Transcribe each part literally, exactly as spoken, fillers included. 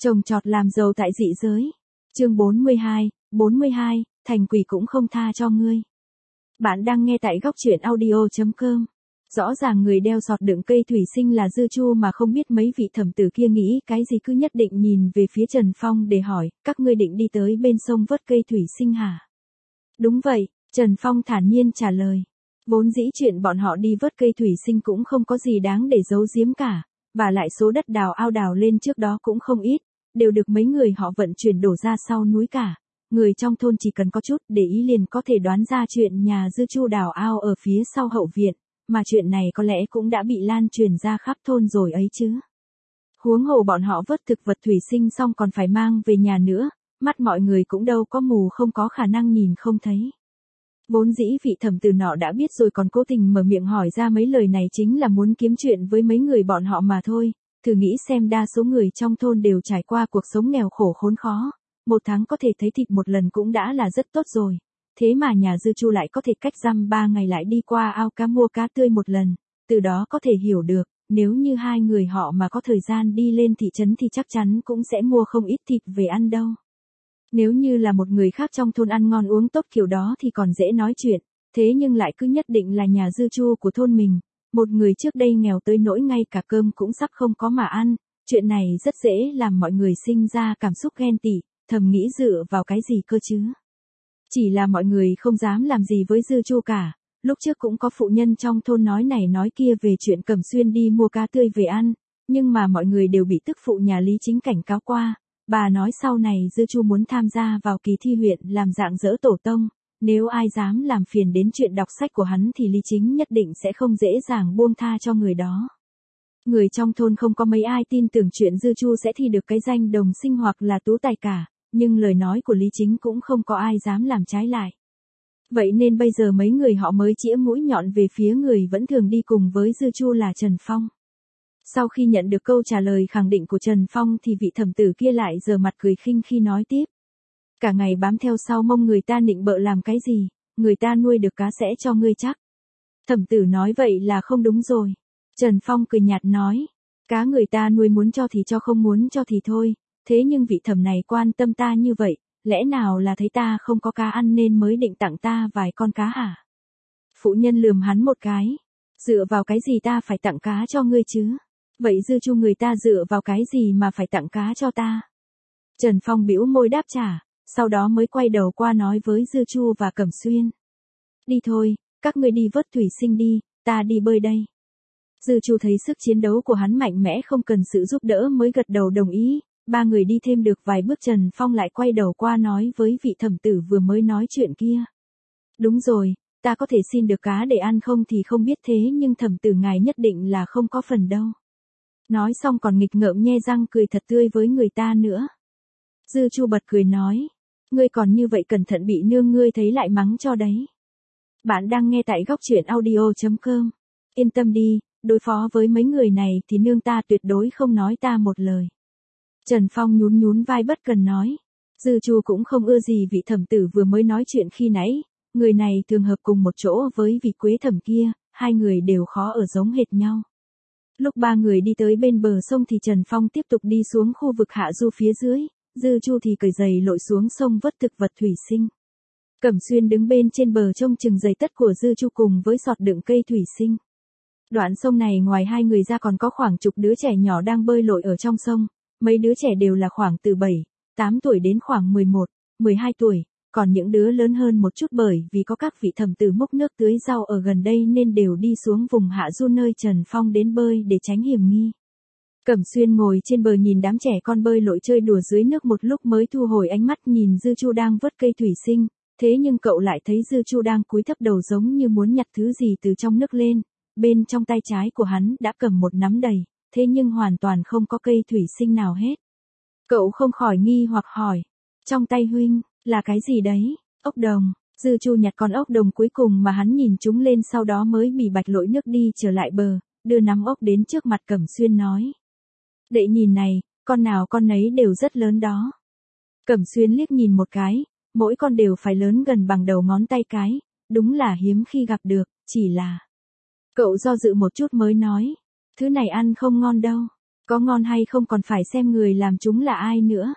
Trồng trọt làm giàu tại dị giới. Chương bốn mươi hai, bốn mươi hai, thành quỷ cũng không tha cho ngươi. Bạn đang nghe tại góc truyện audio chấm com. Rõ ràng người đeo sọt đựng cây thủy sinh là Dư Chu mà không biết mấy vị thẩm tử kia nghĩ cái gì cứ nhất định nhìn về phía Trần Phong để hỏi, các ngươi định đi tới bên sông vớt cây thủy sinh hả? Đúng vậy, Trần Phong thản nhiên trả lời. Vốn dĩ chuyện bọn họ đi vớt cây thủy sinh cũng không có gì đáng để giấu giếm cả, và lại số đất đào ao đào lên trước đó cũng không ít, đều được mấy người họ vận chuyển đổ ra sau núi cả. Người trong thôn chỉ cần có chút để ý liền có thể đoán ra chuyện nhà Dư Chu đào ao ở phía sau hậu viện, mà chuyện này có lẽ cũng đã bị lan truyền ra khắp thôn rồi ấy chứ. Huống hồ bọn họ vớt thực vật thủy sinh xong còn phải mang về nhà nữa, mắt mọi người cũng đâu có mù không có khả năng nhìn không thấy. Vốn dĩ vị thẩm tử nọ đã biết rồi còn cố tình mở miệng hỏi ra mấy lời này chính là muốn kiếm chuyện với mấy người bọn họ mà thôi. Thử nghĩ xem đa số người trong thôn đều trải qua cuộc sống nghèo khổ khốn khó, một tháng có thể thấy thịt một lần cũng đã là rất tốt rồi. Thế mà nhà Dư Chu lại có thể cách dăm ba ngày lại đi qua ao cá mua cá tươi một lần, từ đó có thể hiểu được, nếu như hai người họ mà có thời gian đi lên thị trấn thì chắc chắn cũng sẽ mua không ít thịt về ăn đâu. Nếu như là một người khác trong thôn ăn ngon uống tốt kiểu đó thì còn dễ nói chuyện, thế nhưng lại cứ nhất định là nhà Dư Chu của thôn mình, một người trước đây nghèo tới nỗi ngay cả cơm cũng sắp không có mà ăn, chuyện này rất dễ làm mọi người sinh ra cảm xúc ghen tị, thầm nghĩ dựa vào cái gì cơ chứ. Chỉ là mọi người không dám làm gì với Dư Chu cả, lúc trước cũng có phụ nhân trong thôn nói này nói kia về chuyện Cẩm Xuyên đi mua cá tươi về ăn, nhưng mà mọi người đều bị tức phụ nhà Lý Chính cảnh cáo qua. Bà nói sau này Dư Chu muốn tham gia vào kỳ thi huyện làm dạng dỡ tổ tông, nếu ai dám làm phiền đến chuyện đọc sách của hắn thì Lý Chính nhất định sẽ không dễ dàng buông tha cho người đó. Người trong thôn không có mấy ai tin tưởng chuyện Dư Chu sẽ thi được cái danh đồng sinh hoặc là tú tài cả, nhưng lời nói của Lý Chính cũng không có ai dám làm trái lại. Vậy nên bây giờ mấy người họ mới chĩa mũi nhọn về phía người vẫn thường đi cùng với Dư Chu là Trần Phong. Sau khi nhận được câu trả lời khẳng định của Trần Phong thì vị thẩm tử kia lại giở mặt cười khinh khi nói tiếp. Cả ngày bám theo sau mông người ta nịnh bợ làm cái gì, người ta nuôi được cá sẽ cho ngươi chắc. Thẩm tử nói vậy là không đúng rồi. Trần Phong cười nhạt nói, cá người ta nuôi muốn cho thì cho không muốn cho thì thôi, thế nhưng vị thẩm này quan tâm ta như vậy, lẽ nào là thấy ta không có cá ăn nên mới định tặng ta vài con cá hả? Phụ nhân lườm hắn một cái, dựa vào cái gì ta phải tặng cá cho ngươi chứ? Vậy Dư Chu người ta dựa vào cái gì mà phải tặng cá cho ta? Trần Phong bĩu môi đáp trả, sau đó mới quay đầu qua nói với Dư Chu và Cẩm Xuyên. Đi thôi, các ngươi đi vớt thủy sinh đi, ta đi bơi đây. Dư Chu thấy sức chiến đấu của hắn mạnh mẽ không cần sự giúp đỡ mới gật đầu đồng ý, ba người đi thêm được vài bước Trần Phong lại quay đầu qua nói với vị thẩm tử vừa mới nói chuyện kia. Đúng rồi, ta có thể xin được cá để ăn không thì không biết thế nhưng thẩm tử ngài nhất định là không có phần đâu. Nói xong còn nghịch ngợm nhe răng cười thật tươi với người ta nữa. Dư Chu bật cười nói, ngươi còn như vậy cẩn thận bị nương ngươi thấy lại mắng cho đấy. Bạn đang nghe tại góc truyện audio chấm com. Yên tâm đi, đối phó với mấy người này thì nương ta tuyệt đối không nói ta một lời. Trần Phong nhún nhún vai bất cần nói. Dư Chu cũng không ưa gì vị thẩm tử vừa mới nói chuyện khi nãy, người này thường hợp cùng một chỗ với vị quế thẩm kia, hai người đều khó ở giống hệt nhau. Lúc ba người đi tới bên bờ sông thì Trần Phong tiếp tục đi xuống khu vực hạ du phía dưới, Dư Chu thì cởi giày lội xuống sông vớt thực vật thủy sinh. Cẩm Xuyên đứng bên trên bờ trông chừng giày tất của Dư Chu cùng với sọt đựng cây thủy sinh. Đoạn sông này ngoài hai người ra còn có khoảng chục đứa trẻ nhỏ đang bơi lội ở trong sông, mấy đứa trẻ đều là khoảng từ bảy, tám tuổi đến khoảng mười một, mười hai tuổi. Còn những đứa lớn hơn một chút bởi vì có các vị thẩm tử múc nước tưới rau ở gần đây nên đều đi xuống vùng hạ du nơi Trần Phong đến bơi để tránh hiểm nghi. Cẩm Xuyên ngồi trên bờ nhìn đám trẻ con bơi lội chơi đùa dưới nước một lúc mới thu hồi ánh mắt nhìn Dư Chu đang vớt cây thủy sinh, thế nhưng cậu lại thấy Dư Chu đang cúi thấp đầu giống như muốn nhặt thứ gì từ trong nước lên, bên trong tay trái của hắn đã cầm một nắm đầy, thế nhưng hoàn toàn không có cây thủy sinh nào hết. Cậu không khỏi nghi hoặc hỏi, trong tay huynh là cái gì đấy? Ốc đồng. Dư Chu nhặt con ốc đồng cuối cùng mà hắn nhìn chúng lên sau đó mới bì bạch lội nước đi trở lại bờ, đưa nắm ốc đến trước mặt Cẩm Xuyên nói. Đệ nhìn này, con nào con nấy đều rất lớn đó. Cẩm Xuyên liếc nhìn một cái, mỗi con đều phải lớn gần bằng đầu ngón tay cái, đúng là hiếm khi gặp được, chỉ là. Cậu do dự một chút mới nói, thứ này ăn không ngon đâu. Có ngon hay không còn phải xem người làm chúng là ai nữa.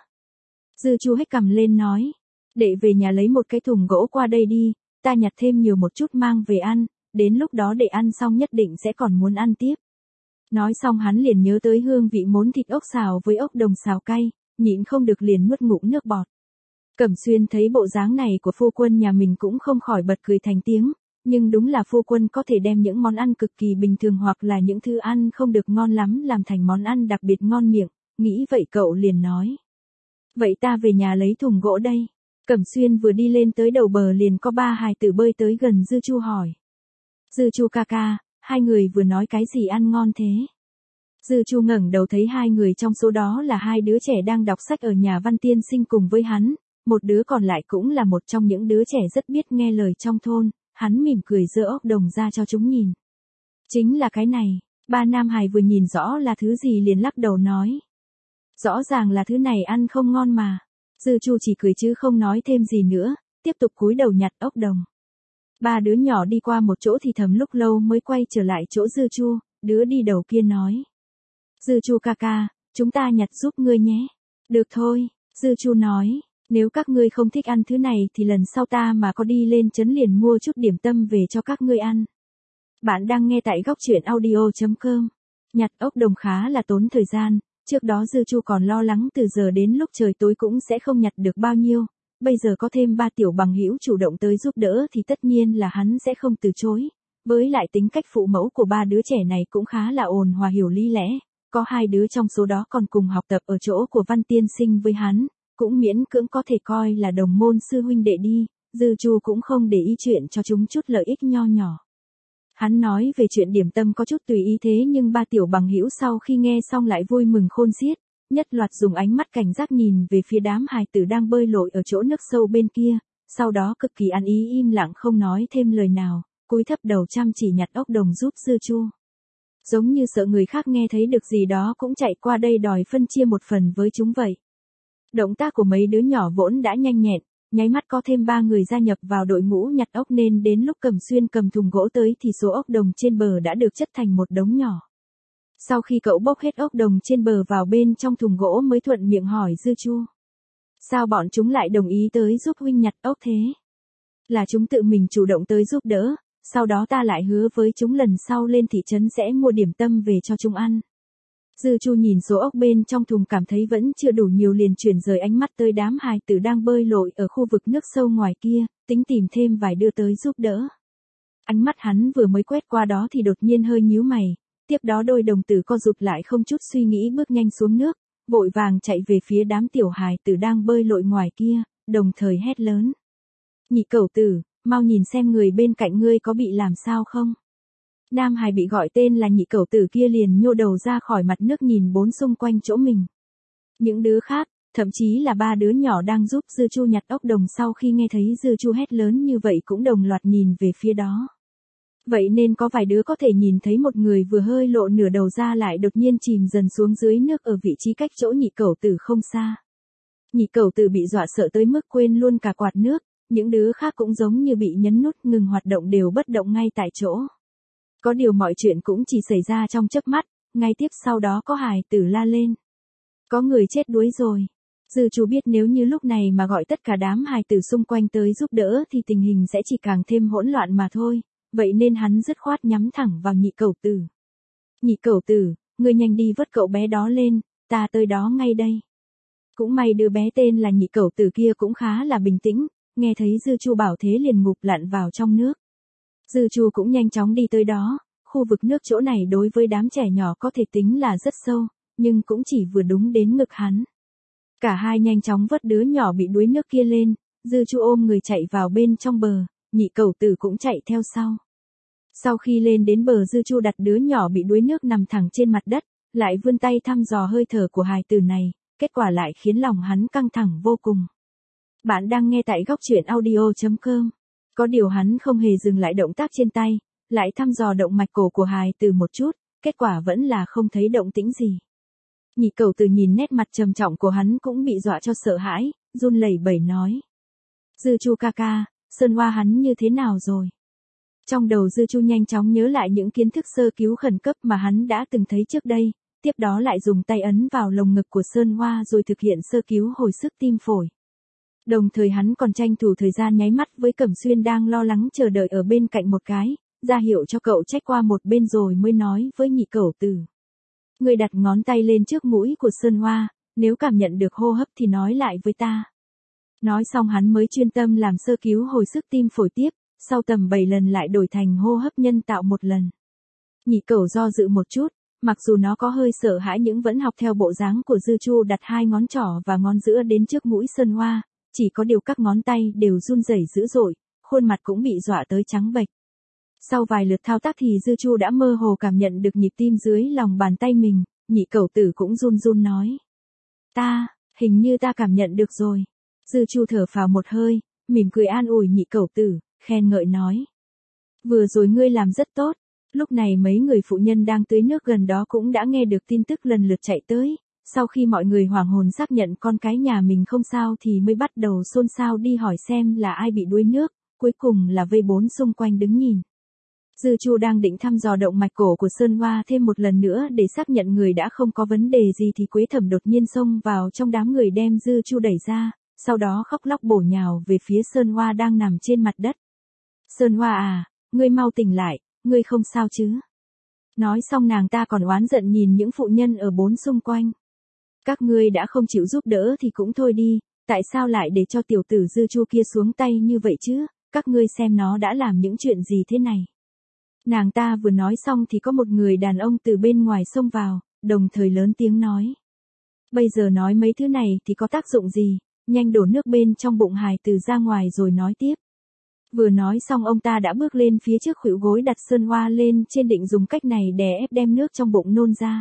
Dư Chu hếch cằm lên nói. Đệ về nhà lấy một cái thùng gỗ qua đây đi, ta nhặt thêm nhiều một chút mang về ăn, đến lúc đó đệ ăn xong nhất định sẽ còn muốn ăn tiếp. Nói xong hắn liền nhớ tới hương vị món thịt ốc xào với ốc đồng xào cay, nhịn không được liền nuốt ngụm nước bọt. Cẩm Xuyên thấy bộ dáng này của phu quân nhà mình cũng không khỏi bật cười thành tiếng, nhưng đúng là phu quân có thể đem những món ăn cực kỳ bình thường hoặc là những thứ ăn không được ngon lắm làm thành món ăn đặc biệt ngon miệng, nghĩ vậy cậu liền nói. Vậy ta về nhà lấy thùng gỗ đây. Cẩm Xuyên vừa đi lên tới đầu bờ liền có ba hài tử bơi tới gần Dư Chu hỏi. Dư Chu ca ca, hai người vừa nói cái gì ăn ngon thế? Dư Chu ngẩng đầu thấy hai người trong số đó là hai đứa trẻ đang đọc sách ở nhà Văn Tiên Sinh cùng với hắn, một đứa còn lại cũng là một trong những đứa trẻ rất biết nghe lời trong thôn, hắn mỉm cười giơ ốc đồng ra cho chúng nhìn. Chính là cái này, ba nam hài vừa nhìn rõ là thứ gì liền lắc đầu nói. Rõ ràng là thứ này ăn không ngon mà. Dư Chu chỉ cười chứ không nói thêm gì nữa, tiếp tục cúi đầu nhặt ốc đồng. Ba đứa nhỏ đi qua một chỗ thì thầm lúc lâu mới quay trở lại chỗ Dư Chu, đứa đi đầu kia nói. Dư Chu ca ca, chúng ta nhặt giúp ngươi nhé. Được thôi, Dư Chu nói, nếu các ngươi không thích ăn thứ này thì lần sau ta mà có đi lên trấn liền mua chút điểm tâm về cho các ngươi ăn. Bạn đang nghe tại góc truyện audio chấm com. Nhặt ốc đồng khá là tốn thời gian, trước đó Dư Chu còn lo lắng từ giờ đến lúc trời tối cũng sẽ không nhặt được bao nhiêu, bây giờ có thêm ba tiểu bằng hữu chủ động tới giúp đỡ thì tất nhiên là hắn sẽ không từ chối. Với lại tính cách phụ mẫu của ba đứa trẻ này cũng khá là ồn hòa hiểu lý lẽ, có hai đứa trong số đó còn cùng học tập ở chỗ của Văn Tiên Sinh với hắn, cũng miễn cưỡng có thể coi là đồng môn sư huynh đệ đi, Dư Chu cũng không để ý chuyện cho chúng chút lợi ích nho nhỏ. Hắn nói về chuyện điểm tâm có chút tùy ý thế nhưng ba tiểu bằng hữu sau khi nghe xong lại vui mừng khôn xiết, nhất loạt dùng ánh mắt cảnh giác nhìn về phía đám hài tử đang bơi lội ở chỗ nước sâu bên kia, sau đó cực kỳ ăn ý im lặng không nói thêm lời nào, cúi thấp đầu chăm chỉ nhặt ốc đồng giúp Dư Chu. Giống như sợ người khác nghe thấy được gì đó cũng chạy qua đây đòi phân chia một phần với chúng vậy. Động tác của mấy đứa nhỏ vốn đã nhanh nhẹn, nháy mắt có thêm ba người gia nhập vào đội ngũ nhặt ốc nên đến lúc Cẩm Xuyên cầm thùng gỗ tới thì số ốc đồng trên bờ đã được chất thành một đống nhỏ. Sau khi cậu bốc hết ốc đồng trên bờ vào bên trong thùng gỗ mới thuận miệng hỏi Dư Chu. Sao bọn chúng lại đồng ý tới giúp huynh nhặt ốc thế? Là chúng tự mình chủ động tới giúp đỡ, sau đó ta lại hứa với chúng lần sau lên thị trấn sẽ mua điểm tâm về cho chúng ăn. Dư Chu nhìn số ốc bên trong thùng cảm thấy vẫn chưa đủ nhiều liền chuyển rời ánh mắt tới đám hài tử đang bơi lội ở khu vực nước sâu ngoài kia, tính tìm thêm vài đứa tới giúp đỡ. Ánh mắt hắn vừa mới quét qua đó thì đột nhiên hơi nhíu mày, tiếp đó đôi đồng tử co rụt lại không chút suy nghĩ bước nhanh xuống nước, vội vàng chạy về phía đám tiểu hài tử đang bơi lội ngoài kia, đồng thời hét lớn. Nhị cẩu tử, mau nhìn xem người bên cạnh ngươi có bị làm sao không? Nam hài bị gọi tên là nhị cẩu tử kia liền nhô đầu ra khỏi mặt nước nhìn bốn xung quanh chỗ mình. Những đứa khác, thậm chí là ba đứa nhỏ đang giúp Dư Chu nhặt ốc đồng sau khi nghe thấy Dư Chu hét lớn như vậy cũng đồng loạt nhìn về phía đó. Vậy nên có vài đứa có thể nhìn thấy một người vừa hơi lộ nửa đầu ra lại đột nhiên chìm dần xuống dưới nước ở vị trí cách chỗ nhị cẩu tử không xa. Nhị cẩu tử bị dọa sợ tới mức quên luôn cả quạt nước, những đứa khác cũng giống như bị nhấn nút ngừng hoạt động đều bất động ngay tại chỗ. Có điều mọi chuyện cũng chỉ xảy ra trong chớp mắt, ngay tiếp sau đó có hài tử la lên. Có người chết đuối rồi. Dư Chu biết nếu như lúc này mà gọi tất cả đám hài tử xung quanh tới giúp đỡ thì tình hình sẽ chỉ càng thêm hỗn loạn mà thôi, vậy nên hắn dứt khoát nhắm thẳng vào nhị cẩu tử. Nhị cẩu tử, ngươi nhanh đi vớt cậu bé đó lên, ta tới đó ngay đây. Cũng may đứa bé tên là nhị cẩu tử kia cũng khá là bình tĩnh, nghe thấy Dư Chu bảo thế liền ngụp lặn vào trong nước. Dư Chu cũng nhanh chóng đi tới đó, khu vực nước chỗ này đối với đám trẻ nhỏ có thể tính là rất sâu, nhưng cũng chỉ vừa đúng đến ngực hắn. Cả hai nhanh chóng vớt đứa nhỏ bị đuối nước kia lên, Dư Chu ôm người chạy vào bên trong bờ, nhị cẩu tử cũng chạy theo sau. Sau khi lên đến bờ Dư Chu đặt đứa nhỏ bị đuối nước nằm thẳng trên mặt đất, lại vươn tay thăm dò hơi thở của hài tử này, kết quả lại khiến lòng hắn căng thẳng vô cùng. Bạn đang nghe tại góc truyện audio chấm com. Có điều hắn không hề dừng lại động tác trên tay, lại thăm dò động mạch cổ của hài tử một chút, kết quả vẫn là không thấy động tĩnh gì. Nhị cẩu tử nhìn nét mặt trầm trọng của hắn cũng bị dọa cho sợ hãi, run lẩy bẩy nói. Dư Chu ca ca, Sơn Hoa hắn như thế nào rồi? Trong đầu Dư Chu nhanh chóng nhớ lại những kiến thức sơ cứu khẩn cấp mà hắn đã từng thấy trước đây, tiếp đó lại dùng tay ấn vào lồng ngực của Sơn Hoa rồi thực hiện sơ cứu hồi sức tim phổi. Đồng thời hắn còn tranh thủ thời gian nháy mắt với Cẩm Xuyên đang lo lắng chờ đợi ở bên cạnh một cái, ra hiệu cho cậu trách qua một bên rồi mới nói với Nhị Cẩu Tử. Người đặt ngón tay lên trước mũi của Sơn Hoa, nếu cảm nhận được hô hấp thì nói lại với ta. Nói xong hắn mới chuyên tâm làm sơ cứu hồi sức tim phổi tiếp, sau tầm bảy lần lại đổi thành hô hấp nhân tạo một lần. Nhị Cẩu do dự một chút, mặc dù nó có hơi sợ hãi nhưng vẫn học theo bộ dáng của Dư Chu đặt hai ngón trỏ và ngón giữa đến trước mũi Sơn Hoa, chỉ có điều các ngón tay đều run rẩy dữ dội, khuôn mặt cũng bị dọa tới trắng bệch. Sau vài lượt thao tác thì Dư Chu đã mơ hồ cảm nhận được nhịp tim dưới lòng bàn tay mình, Nhị Cẩu Tử cũng run run nói. Ta, hình như ta cảm nhận được rồi. Dư Chu thở phào một hơi, mỉm cười an ủi Nhị Cẩu Tử, khen ngợi nói. Vừa rồi ngươi làm rất tốt. Lúc này mấy người phụ nhân đang tưới nước gần đó cũng đã nghe được tin tức lần lượt chạy tới, sau khi mọi người hoảng hồn xác nhận con cái nhà mình không sao thì mới bắt đầu xôn xao đi hỏi xem là ai bị đuối nước, cuối cùng là vây bốn xung quanh đứng nhìn. Dư Chu đang định thăm dò động mạch cổ của Sơn Hoa thêm một lần nữa để xác nhận người đã không có vấn đề gì thì Quế Thẩm đột nhiên xông vào trong đám người đem Dư Chu đẩy ra, sau đó khóc lóc bổ nhào về phía Sơn Hoa đang nằm trên mặt đất. Sơn Hoa à, ngươi mau tỉnh lại. Ngươi không sao chứ? Nói xong nàng ta còn oán giận nhìn những phụ nhân ở bốn xung quanh. Các ngươi đã không chịu giúp đỡ thì cũng thôi đi, tại sao lại để cho tiểu tử Dư Chu kia xuống tay như vậy chứ? Các ngươi xem nó đã làm những chuyện gì thế này. Nàng ta vừa nói xong thì có một người đàn ông từ bên ngoài xông vào, đồng thời lớn tiếng nói. Bây giờ nói mấy thứ này thì có tác dụng gì, nhanh đổ nước bên trong bụng hài tử ra ngoài rồi nói tiếp. Vừa nói xong ông ta đã bước lên phía trước khuỷu gối đặt Sơn Hoa lên trên định dùng cách này đè ép đem nước trong bụng nôn ra.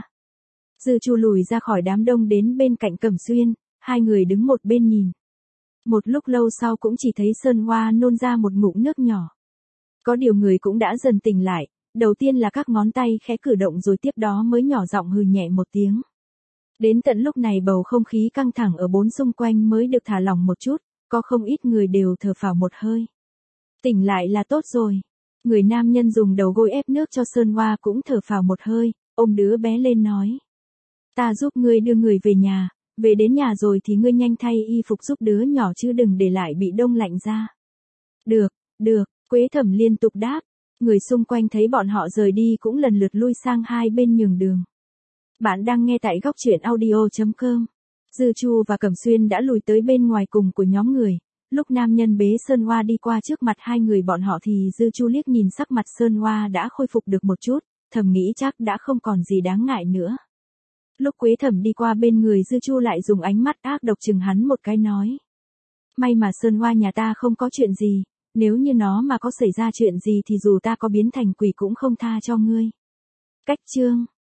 Dư Chu lùi ra khỏi đám đông đến bên cạnh Cẩm Xuyên, hai người đứng một bên nhìn. Một lúc lâu sau cũng chỉ thấy Sơn Hoa nôn ra một ngụm nước nhỏ. Có điều người cũng đã dần tỉnh lại, đầu tiên là các ngón tay khẽ cử động rồi tiếp đó mới nhỏ giọng hừ nhẹ một tiếng. Đến tận lúc này bầu không khí căng thẳng ở bốn xung quanh mới được thả lỏng một chút, có không ít người đều thở phào một hơi. Tỉnh lại là tốt rồi. Người nam nhân dùng đầu gối ép nước cho Sơn Hoa cũng thở phào một hơi, ôm đứa bé lên nói. Ta giúp ngươi đưa người về nhà, về đến nhà rồi thì ngươi nhanh thay y phục giúp đứa nhỏ chứ đừng để lại bị đông lạnh ra. Được, được, Quế Thẩm liên tục đáp. Người xung quanh thấy bọn họ rời đi cũng lần lượt lui sang hai bên nhường đường. Bạn đang nghe tại góc truyện audio chấm com. Dư Chu và Cẩm Xuyên đã lùi tới bên ngoài cùng của nhóm người. Lúc nam nhân bế Sơn Hoa đi qua trước mặt hai người bọn họ thì Dư Chu liếc nhìn sắc mặt Sơn Hoa đã khôi phục được một chút, thầm nghĩ chắc đã không còn gì đáng ngại nữa. Lúc Quế Thẩm đi qua bên người Dư Chu lại dùng ánh mắt ác độc chừng hắn một cái nói. May mà Sơn Hoa nhà ta không có chuyện gì, nếu như nó mà có xảy ra chuyện gì thì dù ta có biến thành quỷ cũng không tha cho ngươi. Cách chương